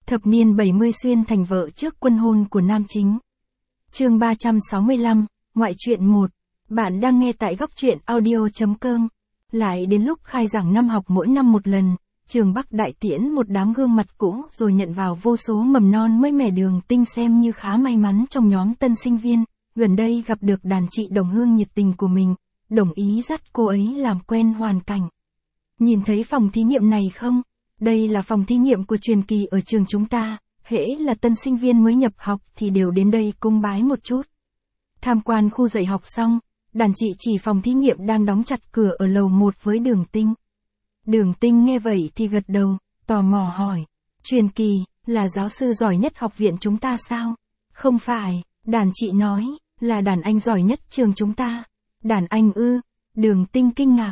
Thập niên 70 xuyên thành vợ trước quân hôn của nam chính. Chương 365, Ngoại truyện 1. Bạn đang nghe tại góc truyện audio.com. Lại đến lúc khai giảng năm học mỗi năm một lần, trường Bắc đại tiễn một đám gương mặt cũ rồi nhận vào vô số mầm non mới mẻ. Đường Tinh xem như khá may mắn trong nhóm tân sinh viên, gần đây gặp được đàn chị đồng hương nhiệt tình của mình, đồng ý dắt cô ấy làm quen hoàn cảnh. Nhìn thấy phòng thí nghiệm này không? Đây là phòng thí nghiệm của truyền kỳ ở trường chúng ta, hễ là tân sinh viên mới nhập học thì đều đến đây cúng bái một chút. Tham quan khu dạy học xong, đàn chị chỉ phòng thí nghiệm đang đóng chặt cửa ở lầu 1 với Đường Tinh. Đường Tinh nghe vậy thì gật đầu, tò mò hỏi, truyền kỳ, là giáo sư giỏi nhất học viện chúng ta sao? Không phải, đàn chị nói, là đàn anh giỏi nhất trường chúng ta. Đàn anh ư? Đường Tinh kinh ngạc,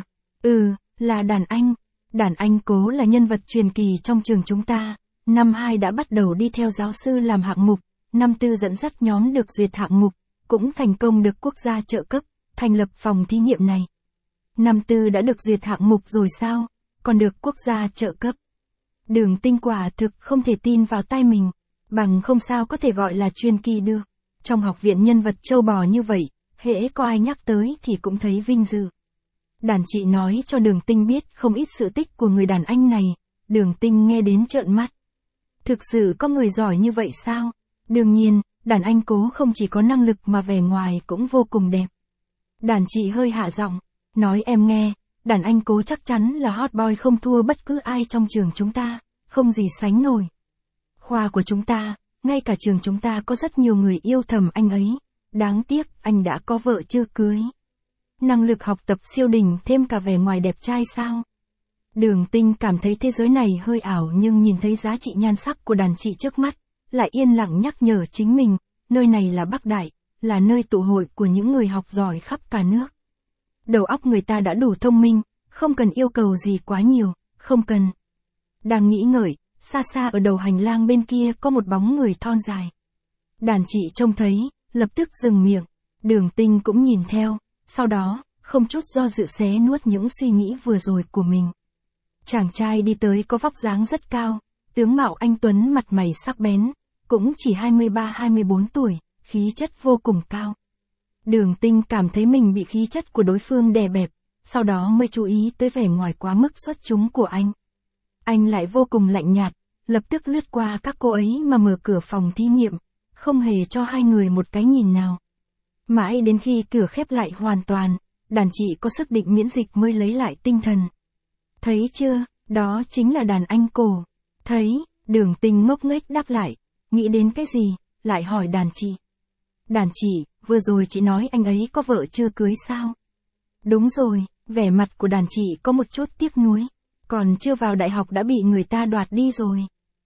là đàn anh. Đàn anh Cố là nhân vật truyền kỳ trong trường chúng ta, năm 2 đã bắt đầu đi theo giáo sư làm hạng mục, năm 4 dẫn dắt nhóm được duyệt hạng mục, cũng thành công được quốc gia trợ cấp, thành lập phòng thí nghiệm này. Năm 4 đã được duyệt hạng mục rồi sao, còn được quốc gia trợ cấp. Đường Tinh quả thực không thể tin vào tai mình, bằng không sao có thể gọi là truyền kỳ được. Trong học viện nhân vật châu bò như vậy, hễ có ai nhắc tới thì cũng thấy vinh dự. Đàn chị nói cho Đường Tinh biết không ít sự tích của người đàn anh này, Đường Tinh nghe đến trợn mắt. Thực sự có người giỏi như vậy sao? Đương nhiên, đàn anh Cố không chỉ có năng lực mà vẻ ngoài cũng vô cùng đẹp. Đàn chị hơi hạ giọng, nói em nghe, đàn anh Cố chắc chắn là hot boy không thua bất cứ ai trong trường chúng ta, không gì sánh nổi. Khoa của chúng ta, ngay cả trường chúng ta có rất nhiều người yêu thầm anh ấy, đáng tiếc anh đã có vợ chưa cưới. Năng lực học tập siêu đỉnh thêm cả vẻ ngoài đẹp trai sao? Đường Tinh cảm thấy thế giới này hơi ảo nhưng nhìn thấy giá trị nhan sắc của đàn chị trước mắt, lại yên lặng nhắc nhở chính mình, nơi này là Bắc Đại, là nơi tụ hội của những người học giỏi khắp cả nước. Đầu óc người ta đã đủ thông minh, không cần yêu cầu gì quá nhiều, không cần. Đang nghĩ ngợi, xa xa ở đầu hành lang bên kia có một bóng người thon dài. Đàn chị trông thấy, lập tức dừng miệng, Đường Tinh cũng nhìn theo. Sau đó, không chút do dự xé nuốt những suy nghĩ vừa rồi của mình. Chàng trai đi tới có vóc dáng rất cao, tướng mạo anh tuấn mặt mày sắc bén, cũng chỉ 23-24 tuổi, khí chất vô cùng cao. Đường Tinh cảm thấy mình bị khí chất của đối phương đè bẹp, sau đó mới chú ý tới vẻ ngoài quá mức xuất chúng của anh. Anh lại vô cùng lạnh nhạt, lập tức lướt qua các cô ấy mà mở cửa phòng thí nghiệm, không hề cho hai người một cái nhìn nào. Mãi đến khi cửa khép lại hoàn toàn, đàn chị có sức định miễn dịch mới lấy lại tinh thần. Thấy chưa, đó chính là đàn anh Cổ. Thấy, Đường Tinh ngốc nghếch đáp lại, nghĩ đến cái gì, lại hỏi đàn chị. Đàn chị, vừa rồi chị nói anh ấy có vợ chưa cưới sao? Đúng rồi, vẻ mặt của đàn chị có một chút tiếc nuối, còn chưa vào đại học đã bị người ta đoạt đi rồi.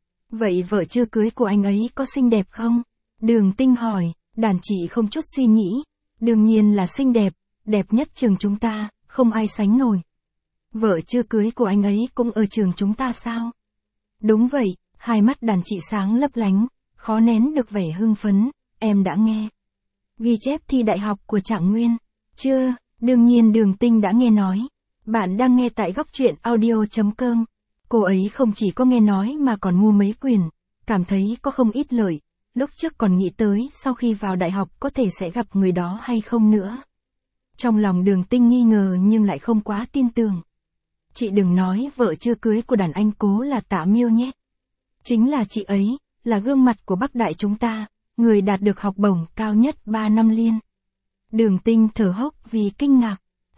Vậy vợ chưa cưới của anh ấy có xinh đẹp không? Đường Tinh hỏi. Đàn chị không chút suy nghĩ, đương nhiên là xinh đẹp, đẹp nhất trường chúng ta, không ai sánh nổi. Vợ chưa cưới của anh ấy cũng ở trường chúng ta sao? Đúng vậy, hai mắt đàn chị sáng lấp lánh, khó nén được vẻ hưng phấn, em đã nghe. Ghi chép thi đại học của Trạng Nguyên, chưa, đương nhiên Đường Tinh đã nghe nói. Bạn đang nghe tại góc truyện audio.com, cô ấy không chỉ có nghe nói mà còn mua mấy quyển, cảm thấy có không ít lợi. Lúc trước còn nghĩ tới sau khi vào đại học có thể sẽ gặp người đó hay không nữa. Trong lòng Đường Tinh nghi ngờ nhưng lại không quá tin tưởng. Chị đừng nói vợ chưa cưới của đàn anh Cố là Tạ Miêu nhé. Chính là chị ấy, là gương mặt của Bắc Đại chúng ta, người đạt được học bổng cao nhất 3 năm liên. Đường Tinh thở hốc vì kinh ngạc.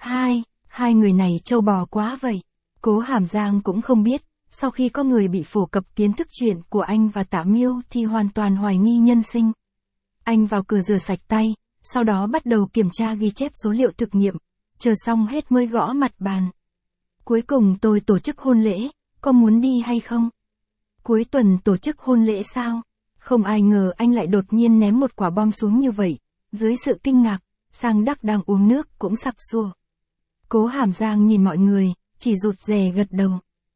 Hai người này trâu bò quá vậy. Cố Hàm Giang cũng không biết. Sau khi có người bị phổ cập kiến thức chuyện của anh và Tạ Miêu thì hoàn toàn hoài nghi nhân sinh. Anh vào cửa rửa sạch tay, sau đó bắt đầu kiểm tra ghi chép số liệu thực nghiệm, chờ xong hết mới gõ mặt bàn. Cuối cùng tôi tổ chức hôn lễ, có muốn đi hay không? Cuối tuần tổ chức hôn lễ sao? Không ai ngờ anh lại đột nhiên ném một quả bom xuống như vậy, dưới sự kinh ngạc, Sang Đắc đang uống nước cũng sặc sụa. Cố Hàm Giang nhìn mọi người, chỉ rụt rè gật đầu.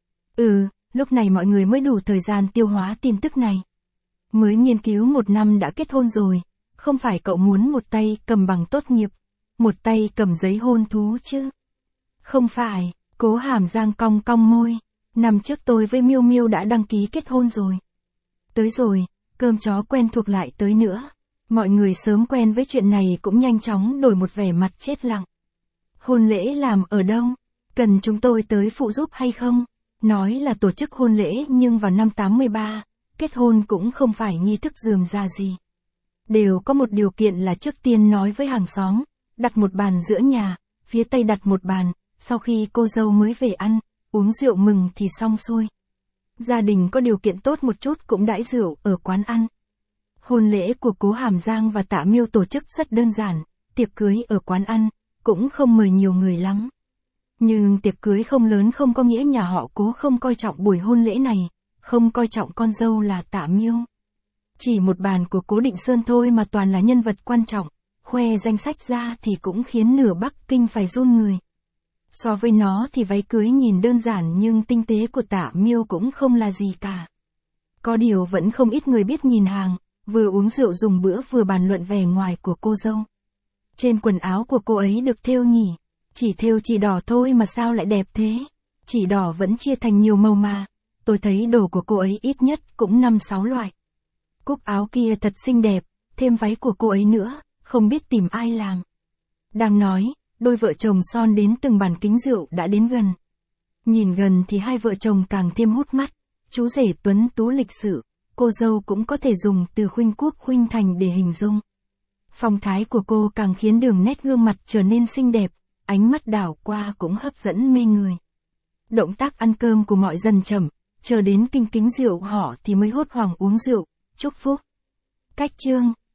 Lúc này mọi người mới đủ thời gian tiêu hóa tin tức này. Mới nghiên cứu 1 năm đã kết hôn rồi, không phải cậu muốn một tay cầm bằng tốt nghiệp, một tay cầm giấy hôn thú chứ? Không phải, Cố Hàm Giang cong cong môi, năm trước tôi với Miêu Miêu đã đăng ký kết hôn rồi. tới rồi, cơm chó quen thuộc lại tới nữa. Mọi người sớm quen với chuyện này cũng nhanh chóng đổi một vẻ mặt chết lặng. Hôn lễ làm ở đâu? Cần chúng tôi tới phụ giúp hay không? Nói là tổ chức hôn lễ nhưng vào năm 83, kết hôn cũng không phải nghi thức rườm rà gì. Đều có một điều kiện là trước tiên nói với hàng xóm, đặt một bàn giữa nhà, phía tây đặt một bàn, sau khi cô dâu mới về ăn, uống rượu mừng thì xong xuôi. Gia đình có điều kiện tốt một chút cũng đãi rượu ở quán ăn. Hôn lễ của Cố Hàm Giang và Tạ Miêu tổ chức rất đơn giản, tiệc cưới ở quán ăn, cũng không mời nhiều người lắm. Nhưng tiệc cưới không lớn không có nghĩa nhà họ Cố không coi trọng buổi hôn lễ này, không coi trọng con dâu là Tạ Miêu. Chỉ một bàn của Cố Định Sơn thôi mà toàn là nhân vật quan trọng, khoe danh sách ra thì cũng khiến nửa Bắc Kinh phải run người. So với nó thì váy cưới nhìn đơn giản nhưng tinh tế của Tạ Miêu cũng không là gì cả. Có điều vẫn không ít người biết nhìn hàng, vừa uống rượu dùng bữa vừa bàn luận vẻ ngoài của cô dâu. Trên quần áo của cô ấy được thêu nhỉ? Chỉ thêu chỉ đỏ thôi mà sao lại đẹp thế? Chỉ đỏ vẫn chia thành nhiều màu mà. Tôi thấy đồ của cô ấy ít nhất cũng 5-6 loại. Cúc áo kia thật xinh đẹp, thêm váy của cô ấy nữa, không biết tìm ai làm. Đang nói, đôi vợ chồng Son đến từng bàn kính rượu đã đến gần. Nhìn gần thì hai vợ chồng càng thêm hút mắt, chú rể tuấn tú lịch sự, cô dâu cũng có thể dùng từ khuynh quốc khuynh thành để hình dung. Phong thái của cô càng khiến đường nét gương mặt trở nên xinh đẹp, ánh mắt đảo qua cũng hấp dẫn mê người. Động tác ăn cơm của mọi dần chậm, chờ đến kinh kính rượu họ thì mới hốt hoảng uống rượu, chúc phúc. Cách chương